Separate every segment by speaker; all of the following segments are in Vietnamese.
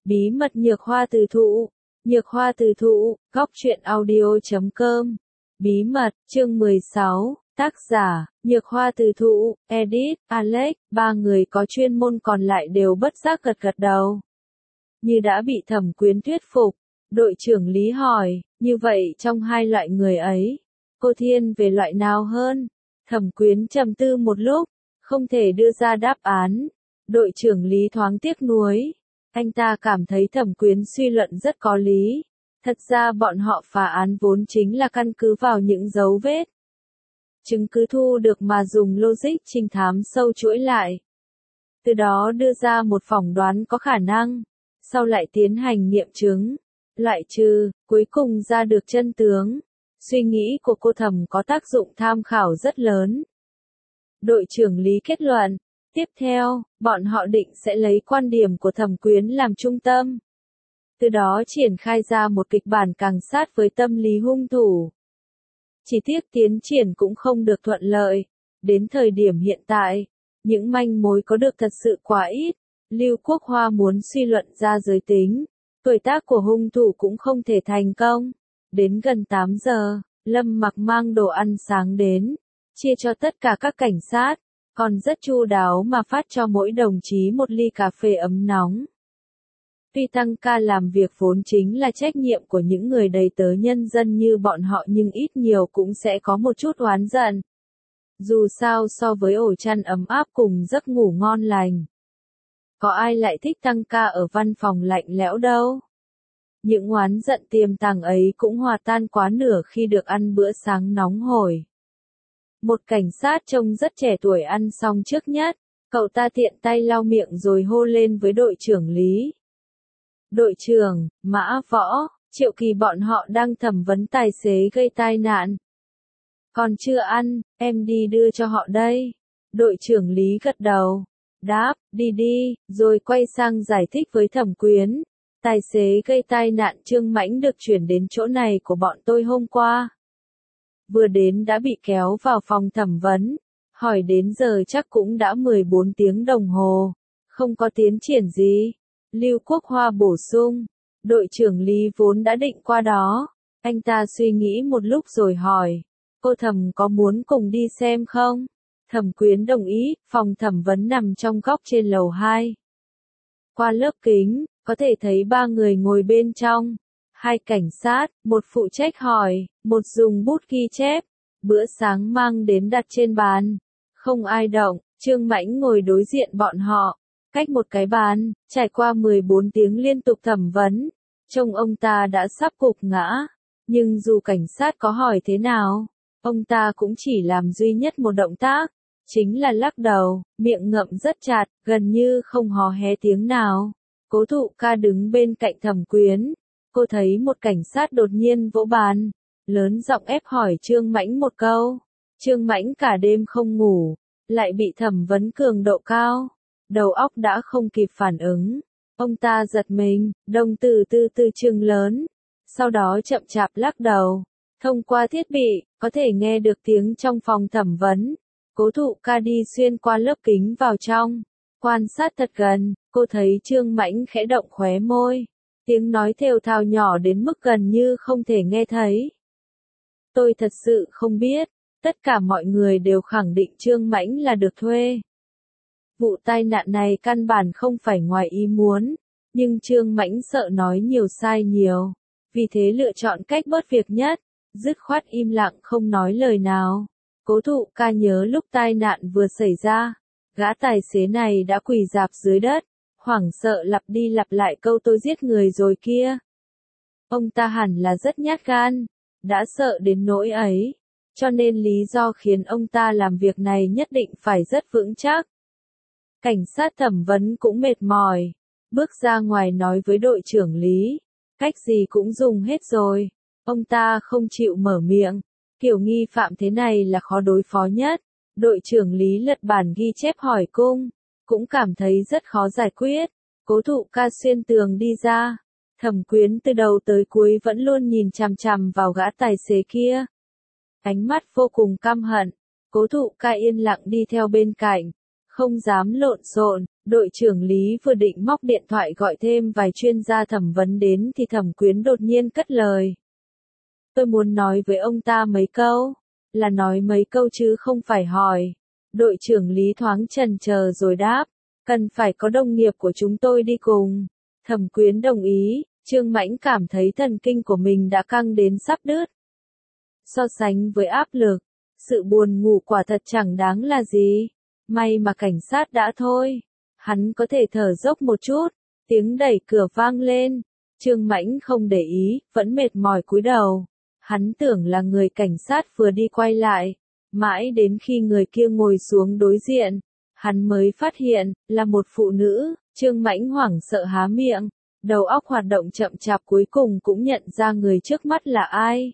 Speaker 1: Bí mật nhược hoa từ thụ. Nhược hoa từ thụ, góc truyện audio.com. Bí mật, chương 16, tác giả, nhược hoa từ thụ, edit, Alex, ba người có chuyên môn còn lại đều bất giác gật gật đầu. Như đã bị Thẩm Quyến thuyết phục, đội trưởng Lý hỏi, như vậy trong hai loại người ấy, cô thiên về loại nào hơn? Thẩm Quyến trầm tư một lúc, không thể đưa ra đáp án. Đội trưởng Lý thoáng tiếc nuối. Anh ta cảm thấy Thẩm Quyến suy luận rất có lý. Thật ra bọn họ phá án vốn chính là căn cứ vào những dấu vết, chứng cứ thu được mà dùng logic trinh thám sâu chuỗi lại. Từ đó đưa ra một phỏng đoán có khả năng, sau lại tiến hành nghiệm chứng, loại trừ, cuối cùng ra được chân tướng. Suy nghĩ của cô Thẩm có tác dụng tham khảo rất lớn. Đội trưởng Lý kết luận, tiếp theo, bọn họ định sẽ lấy quan điểm của Thẩm Quyến làm trung tâm. Từ đó triển khai ra một kịch bản càng sát với tâm lý hung thủ. Chỉ tiếc tiến triển cũng không được thuận lợi. Đến thời điểm hiện tại, những manh mối có được thật sự quá ít. Lưu Quốc Hoa muốn suy luận ra giới tính, tuổi tác của hung thủ cũng không thể thành công. Đến gần 8 giờ, Lâm Mặc mang đồ ăn sáng đến, chia cho tất cả các cảnh sát, còn rất chu đáo mà phát cho mỗi đồng chí một ly cà phê ấm nóng. Tuy tăng ca làm việc vốn chính là trách nhiệm của những người đầy tớ nhân dân như bọn họ, nhưng ít nhiều cũng sẽ có một chút oán giận. Dù sao so với ổ chăn ấm áp cùng giấc ngủ ngon lành, có ai lại thích tăng ca ở văn phòng lạnh lẽo đâu. Những oán giận tiềm tàng ấy cũng hòa tan quá nửa khi được ăn bữa sáng nóng hổi. Một cảnh sát trông rất trẻ tuổi ăn xong trước nhất, cậu ta tiện tay lau miệng rồi hô lên với đội trưởng Lý. Đội trưởng, Mã Võ, Triệu Kỳ bọn họ đang thẩm vấn tài xế gây tai nạn. Còn chưa ăn, em đi đưa cho họ đây. Đội trưởng Lý gật đầu, đáp, đi đi, rồi quay sang giải thích với Thẩm Quyến. Tài xế gây tai nạn Trương Mãnh được chuyển đến chỗ này của bọn tôi hôm qua. Vừa đến đã bị kéo vào phòng thẩm vấn, hỏi đến giờ chắc cũng đã 14 tiếng đồng hồ, không có tiến triển gì. Lưu Quốc Hoa bổ sung, đội trưởng Lý vốn đã định qua đó. Anh ta suy nghĩ một lúc rồi hỏi, cô Thẩm có muốn cùng đi xem không? Thẩm Quyến đồng ý, phòng thẩm vấn nằm trong góc trên lầu 2. Qua lớp kính, có thể thấy ba người ngồi bên trong. Hai cảnh sát, một phụ trách hỏi, một dùng bút ghi chép. Bữa sáng mang đến đặt trên bàn. Không ai động, Trương Mãnh ngồi đối diện bọn họ, cách một cái bàn, trải qua 14 tiếng liên tục thẩm vấn. Trông ông ta đã sắp gục ngã. Nhưng dù cảnh sát có hỏi thế nào, ông ta cũng chỉ làm duy nhất một động tác, chính là lắc đầu, miệng ngậm rất chặt, gần như không hò hé tiếng nào. Cố Thụ Ca đứng bên cạnh Thẩm Quyến. Cô thấy một cảnh sát đột nhiên vỗ bàn, lớn giọng ép hỏi Trương Mãnh một câu. Trương Mãnh cả đêm không ngủ, lại bị thẩm vấn cường độ cao, đầu óc đã không kịp phản ứng. Ông ta giật mình, đồng tử từ từ trừng lớn, sau đó chậm chạp lắc đầu. Thông qua thiết bị, có thể nghe được tiếng trong phòng thẩm vấn. Cố Thụ Ca đi xuyên qua lớp kính vào trong, quan sát thật gần, cô thấy Trương Mãnh khẽ động khóe môi. Tiếng nói thều thào nhỏ đến mức gần như không thể nghe thấy. Tôi thật sự không biết, tất cả mọi người đều khẳng định Trương Mãnh là được thuê. Vụ tai nạn này căn bản không phải ngoài ý muốn, nhưng Trương Mãnh sợ nói nhiều sai nhiều, vì thế lựa chọn cách bớt việc nhất, dứt khoát im lặng không nói lời nào. Cố Thụ Ca nhớ lúc tai nạn vừa xảy ra, gã tài xế này đã quỳ rạp dưới đất, hoảng sợ lặp đi lặp lại câu tôi giết người rồi kia. Ông ta hẳn là rất nhát gan, đã sợ đến nỗi ấy, cho nên lý do khiến ông ta làm việc này nhất định phải rất vững chắc. Cảnh sát thẩm vấn cũng mệt mỏi, bước ra ngoài nói với đội trưởng Lý, cách gì cũng dùng hết rồi. Ông ta không chịu mở miệng, kiểu nghi phạm thế này là khó đối phó nhất. Đội trưởng Lý lật bản ghi chép hỏi cung, cũng cảm thấy rất khó giải quyết. Cố Thụ Ca xuyên tường đi ra. Thẩm Quyến từ đầu tới cuối vẫn luôn nhìn chằm chằm vào gã tài xế kia. Ánh mắt vô cùng căm hận. Cố Thụ Ca yên lặng đi theo bên cạnh, không dám lộn xộn, Đội trưởng Lý vừa định móc điện thoại gọi thêm vài chuyên gia thẩm vấn đến thì Thẩm Quyến đột nhiên cất lời. Tôi muốn nói với ông ta mấy câu, là nói mấy câu chứ không phải hỏi. Đội trưởng Lý thoáng chần chờ rồi đáp, cần phải có đồng nghiệp của chúng tôi đi cùng. Thẩm Quyến đồng ý, Trương Mãnh cảm thấy thần kinh của mình đã căng đến sắp đứt. So sánh với áp lực, sự buồn ngủ quả thật chẳng đáng là gì. May mà cảnh sát đã thôi. Hắn có thể thở dốc một chút, tiếng đẩy cửa vang lên. Trương Mãnh không để ý, vẫn mệt mỏi cúi đầu. Hắn tưởng là người cảnh sát vừa đi quay lại. Mãi đến khi người kia ngồi xuống đối diện, hắn mới phát hiện, là một phụ nữ. Trương Mãnh hoảng sợ há miệng, đầu óc hoạt động chậm chạp cuối cùng cũng nhận ra người trước mắt là ai.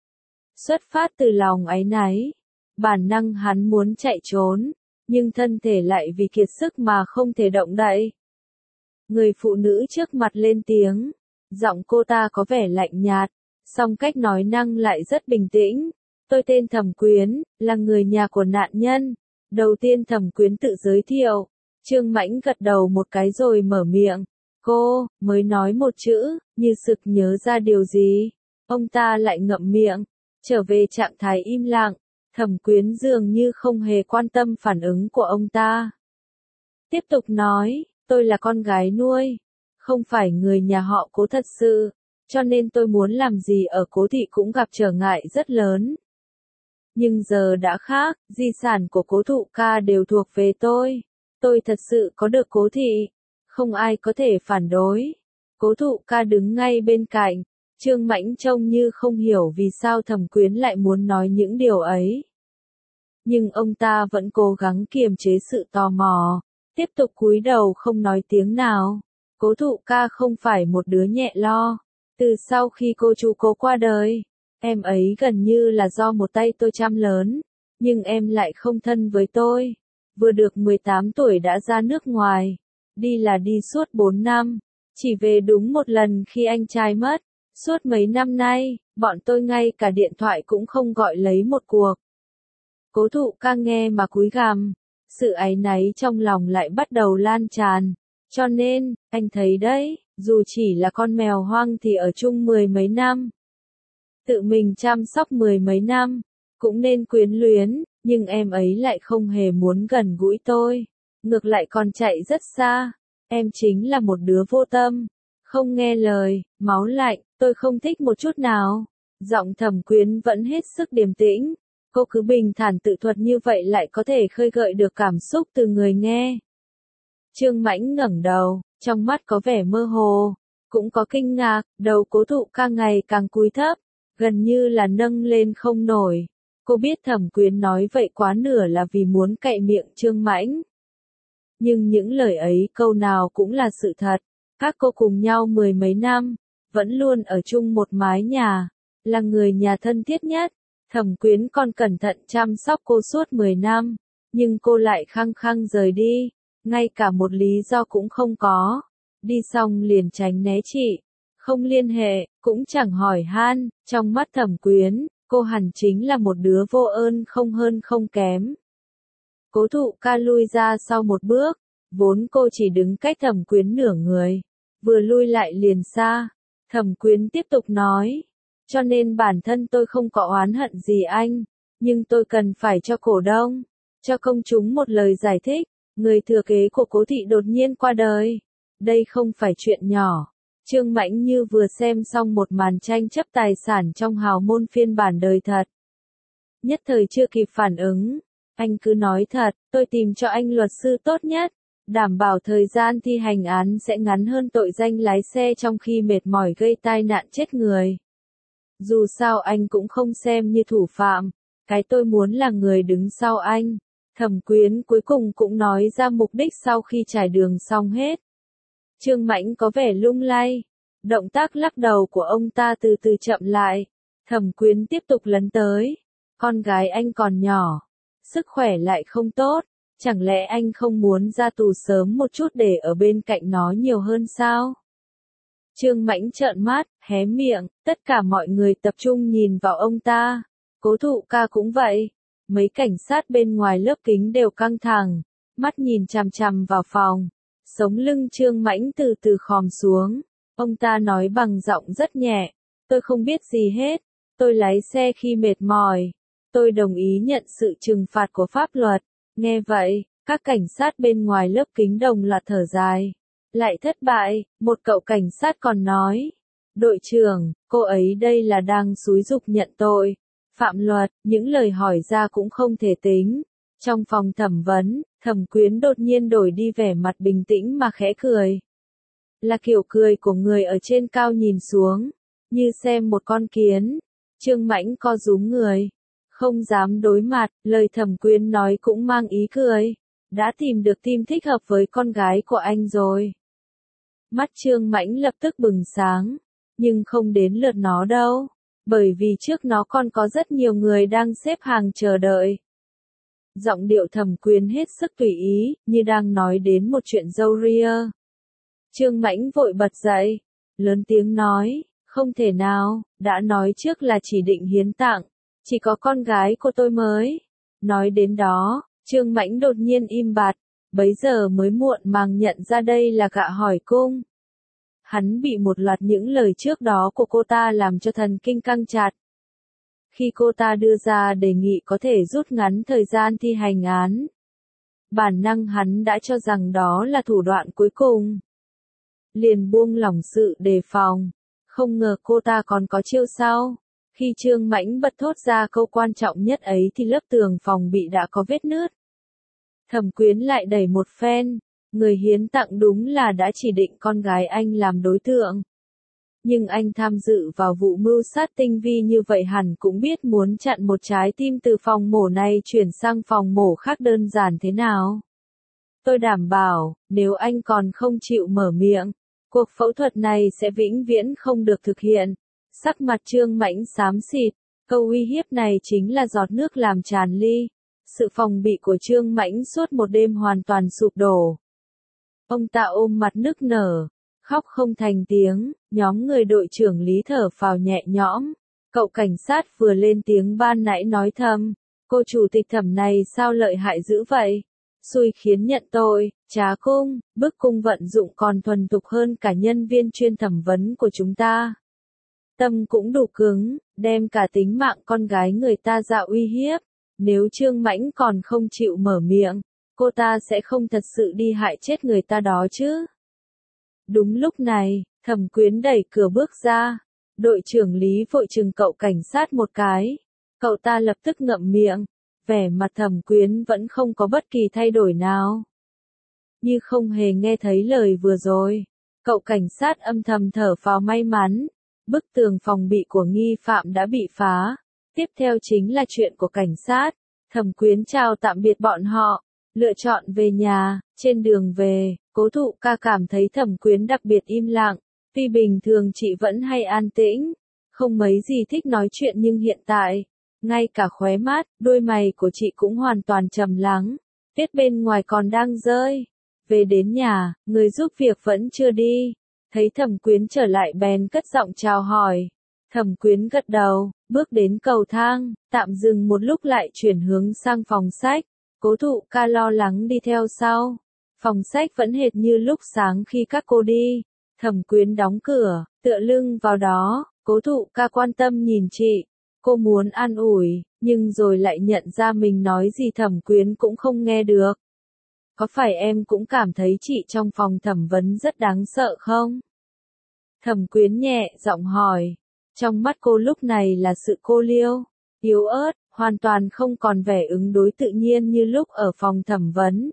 Speaker 1: Xuất phát từ lòng áy náy, bản năng hắn muốn chạy trốn, nhưng thân thể lại vì kiệt sức mà không thể động đậy. Người phụ nữ trước mặt lên tiếng, giọng cô ta có vẻ lạnh nhạt, song cách nói năng lại rất bình tĩnh. Tôi tên Thẩm Quyến, là người nhà của nạn nhân. Đầu tiên Thẩm Quyến tự giới thiệu, Trương Mãnh gật đầu một cái rồi mở miệng. Cô, mới nói một chữ, như sực nhớ ra điều gì. Ông ta lại ngậm miệng, trở về trạng thái im lặng. Thẩm Quyến dường như không hề quan tâm phản ứng của ông ta. Tiếp tục nói, tôi là con gái nuôi, không phải người nhà họ Cố thật sự, cho nên tôi muốn làm gì ở Cố thị cũng gặp trở ngại rất lớn. Nhưng giờ đã khác, di sản của Cố Thụ Ca đều thuộc về tôi. Tôi thật sự có được Cố thị, không ai có thể phản đối. Cố Thụ Ca đứng ngay bên cạnh, Trương Mãnh trông như không hiểu vì sao Thẩm Quyến lại muốn nói những điều ấy. Nhưng ông ta vẫn cố gắng kiềm chế sự tò mò, tiếp tục cúi đầu không nói tiếng nào. Cố Thụ Ca không phải một đứa nhẹ lo. Từ sau khi cô chú Cố qua đời, em ấy gần như là do một tay tôi chăm lớn, nhưng em lại không thân với tôi. Vừa được 18 tuổi đã ra nước ngoài, đi là đi suốt 4 năm, chỉ về đúng một lần khi anh trai mất. Suốt mấy năm nay, bọn tôi ngay cả điện thoại cũng không gọi lấy một cuộc. Cố Thụ Ca nghe mà cúi gằm, sự áy náy trong lòng lại bắt đầu lan tràn. Cho nên, anh thấy đấy, dù chỉ là con mèo hoang thì ở chung 10 mấy năm, tự mình chăm sóc 10 mấy năm, cũng nên quyến luyến, nhưng em ấy lại không hề muốn gần gũi tôi, ngược lại còn chạy rất xa. Em chính là một đứa vô tâm, không nghe lời, máu lạnh, tôi không thích một chút nào. Giọng Thẩm Quyến vẫn hết sức điềm tĩnh, cô cứ bình thản tự thuật như vậy lại có thể khơi gợi được cảm xúc từ người nghe. Trương Mãnh ngẩng đầu, trong mắt có vẻ mơ hồ, cũng có kinh ngạc, đầu Cố Thụ Ca ngày càng cúi thấp, gần như là nâng lên không nổi. Cô biết Thẩm Quyến nói vậy quá nửa là vì muốn cạy miệng Trương Mãnh. Nhưng những lời ấy câu nào cũng là sự thật. Các cô cùng nhau 10 mấy năm, vẫn luôn ở chung một mái nhà, là người nhà thân thiết nhất. Thẩm Quyến còn cẩn thận chăm sóc cô suốt 10 năm, nhưng cô lại khăng khăng rời đi, ngay cả một lý do cũng không có. Đi xong liền tránh né chị, không liên hệ, cũng chẳng hỏi han. Trong mắt Thẩm Quyến, cô hẳn chính là một đứa vô ơn không hơn không kém. Cố Thụ Ca lui ra sau một bước, vốn cô chỉ đứng cách Thẩm Quyến nửa người, vừa lui lại liền xa. Thẩm Quyến tiếp tục nói, cho nên bản thân tôi không có oán hận gì anh, nhưng tôi cần phải cho cổ đông, cho công chúng một lời giải thích. Người thừa kế của Cố thị đột nhiên qua đời, đây không phải chuyện nhỏ. Trương Mãnh như vừa xem xong một màn tranh chấp tài sản trong hào môn phiên bản đời thật. Nhất thời chưa kịp phản ứng, anh cứ nói thật, tôi tìm cho anh luật sư tốt nhất, đảm bảo thời gian thi hành án sẽ ngắn hơn tội danh lái xe trong khi mệt mỏi gây tai nạn chết người. Dù sao anh cũng không xem như thủ phạm, cái tôi muốn là người đứng sau anh. Thẩm Quyến cuối cùng cũng nói ra mục đích sau khi trải đường xong hết. Trương Mãnh có vẻ lung lay, động tác lắc đầu của ông ta từ từ chậm lại. Thẩm Quyến tiếp tục lấn tới, con gái anh còn nhỏ, sức khỏe lại không tốt, chẳng lẽ anh không muốn ra tù sớm một chút để ở bên cạnh nó nhiều hơn sao? Trương Mãnh trợn mắt, hé miệng, tất cả mọi người tập trung nhìn vào ông ta. Cố Thụ Ca cũng vậy. Mấy cảnh sát bên ngoài lớp kính đều căng thẳng, mắt nhìn chằm chằm vào phòng. Sống lưng Trương Mãnh từ từ khom xuống. Ông ta nói bằng giọng rất nhẹ. Tôi không biết gì hết. Tôi lái xe khi mệt mỏi. Tôi đồng ý nhận sự trừng phạt của pháp luật. Nghe vậy, các cảnh sát bên ngoài lớp kính đồng loạt thở dài. Lại thất bại, một cậu cảnh sát còn nói. Đội trưởng, cô ấy đây là đang xúi giục nhận tội. Phạm luật, những lời hỏi ra cũng không thể tính. Trong phòng thẩm vấn, Thẩm Quyến đột nhiên đổi đi vẻ mặt bình tĩnh mà khẽ cười. Là kiểu cười của người ở trên cao nhìn xuống, như xem một con kiến. Trương Mãnh co rúm người, không dám đối mặt, lời Thẩm Quyến nói cũng mang ý cười. Đã tìm được team thích hợp với con gái của anh rồi. Mắt Trương Mãnh lập tức bừng sáng, nhưng không đến lượt nó đâu, bởi vì trước nó còn có rất nhiều người đang xếp hàng chờ đợi. Giọng điệu Thẩm Quyến hết sức tùy ý, như đang nói đến một chuyện râu ria. Trương Mãnh vội bật dậy, lớn tiếng nói, không thể nào, đã nói trước là chỉ định hiến tặng, chỉ có con gái của tôi mới. Nói đến đó, Trương Mãnh đột nhiên im bặt, bấy giờ mới muộn màng nhận ra đây là gạ hỏi cung. Hắn bị một loạt những lời trước đó của cô ta làm cho thần kinh căng chặt. Khi cô ta đưa ra đề nghị có thể rút ngắn thời gian thi hành án, bản năng hắn đã cho rằng đó là thủ đoạn cuối cùng. Liền buông lỏng sự đề phòng, không ngờ cô ta còn có chiêu sau. Khi Trương Mãnh bật thốt ra câu quan trọng nhất ấy thì lớp tường phòng bị đã có vết nứt. Thẩm Quyến lại đẩy một phen, người hiến tặng đúng là đã chỉ định con gái anh làm đối tượng. Nhưng anh tham dự vào vụ mưu sát tinh vi như vậy hẳn cũng biết muốn chặn một trái tim từ phòng mổ này chuyển sang phòng mổ khác đơn giản thế nào. Tôi đảm bảo, nếu anh còn không chịu mở miệng, cuộc phẫu thuật này sẽ vĩnh viễn không được thực hiện. Sắc mặt Trương Mãnh xám xịt, câu uy hiếp này chính là giọt nước làm tràn ly. Sự phòng bị của Trương Mãnh suốt một đêm hoàn toàn sụp đổ. Ông ta ôm mặt nức nở, khóc không thành tiếng, nhóm người đội trưởng Lý thở phào nhẹ nhõm. Cậu cảnh sát vừa lên tiếng ban nãy nói thầm, cô chủ tịch Thẩm này sao lợi hại dữ vậy? Xui khiến nhận tội, trá cung, bức cung vận dụng còn thuần thục hơn cả nhân viên chuyên thẩm vấn của chúng ta. Tâm cũng đủ cứng, đem cả tính mạng con gái người ta ra uy hiếp. Nếu Trương Mãnh còn không chịu mở miệng, cô ta sẽ không thật sự đi hại chết người ta đó chứ. Đúng lúc này, Thẩm Quyến đẩy cửa bước ra. Đội trưởng Lý vội chừng cậu cảnh sát một cái. Cậu ta lập tức ngậm miệng. Vẻ mặt Thẩm Quyến vẫn không có bất kỳ thay đổi nào. Như không hề nghe thấy lời vừa rồi. Cậu cảnh sát âm thầm thở phào may mắn. Bức tường phòng bị của nghi phạm đã bị phá. Tiếp theo chính là chuyện của cảnh sát. Thẩm Quyến chào tạm biệt bọn họ, lựa chọn về nhà. Trên đường về, Cố Thụ Ca cảm thấy Thẩm Quyến đặc biệt im lặng. Tuy bình thường chị vẫn hay an tĩnh, không mấy gì thích nói chuyện nhưng hiện tại, ngay cả khóe mắt, đôi mày của chị cũng hoàn toàn trầm lắng. Tuyết bên ngoài còn đang rơi. Về đến nhà, người giúp việc vẫn chưa đi. Thấy Thẩm Quyến trở lại bèn cất giọng chào hỏi. Thẩm Quyến gật đầu, bước đến cầu thang, tạm dừng một lúc lại chuyển hướng sang phòng sách. Cố Thụ Ca lo lắng đi theo sau. Phòng sách vẫn hệt như lúc sáng khi các cô đi. Thẩm Quyến đóng cửa, tựa lưng vào đó, Cố Thụ Ca quan tâm nhìn chị. Cô muốn an ủi, nhưng rồi lại nhận ra mình nói gì Thẩm Quyến cũng không nghe được. Có phải em cũng cảm thấy chị trong phòng thẩm vấn rất đáng sợ không? Thẩm Quyến nhẹ giọng hỏi. Trong mắt cô lúc này là sự cô liêu, yếu ớt, hoàn toàn không còn vẻ ứng đối tự nhiên như lúc ở phòng thẩm vấn.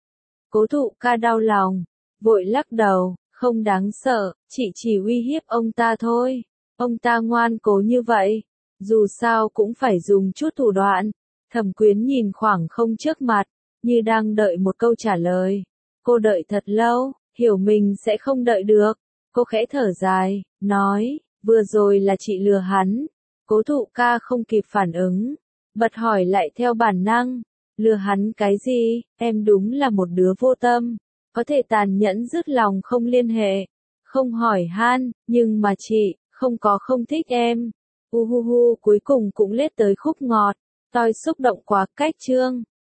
Speaker 1: Cố Thụ Ca đau lòng, vội lắc đầu, không đáng sợ, chị chỉ uy hiếp ông ta thôi. Ông ta ngoan cố như vậy, dù sao cũng phải dùng chút thủ đoạn. Thẩm Quyến nhìn khoảng không trước mặt, như đang đợi một câu trả lời. Cô đợi thật lâu, hiểu mình sẽ không đợi được. Cô khẽ thở dài, nói, vừa rồi là chị lừa hắn. Cố Thụ Ca không kịp phản ứng, bật hỏi lại theo bản năng. Lừa hắn cái gì, em đúng là một đứa vô tâm. Có thể tàn nhẫn dứt lòng không liên hệ, không hỏi han, nhưng mà chị, không thích em. Cuối cùng cũng lết tới khúc ngọt. Tôi xúc động quá cách chương.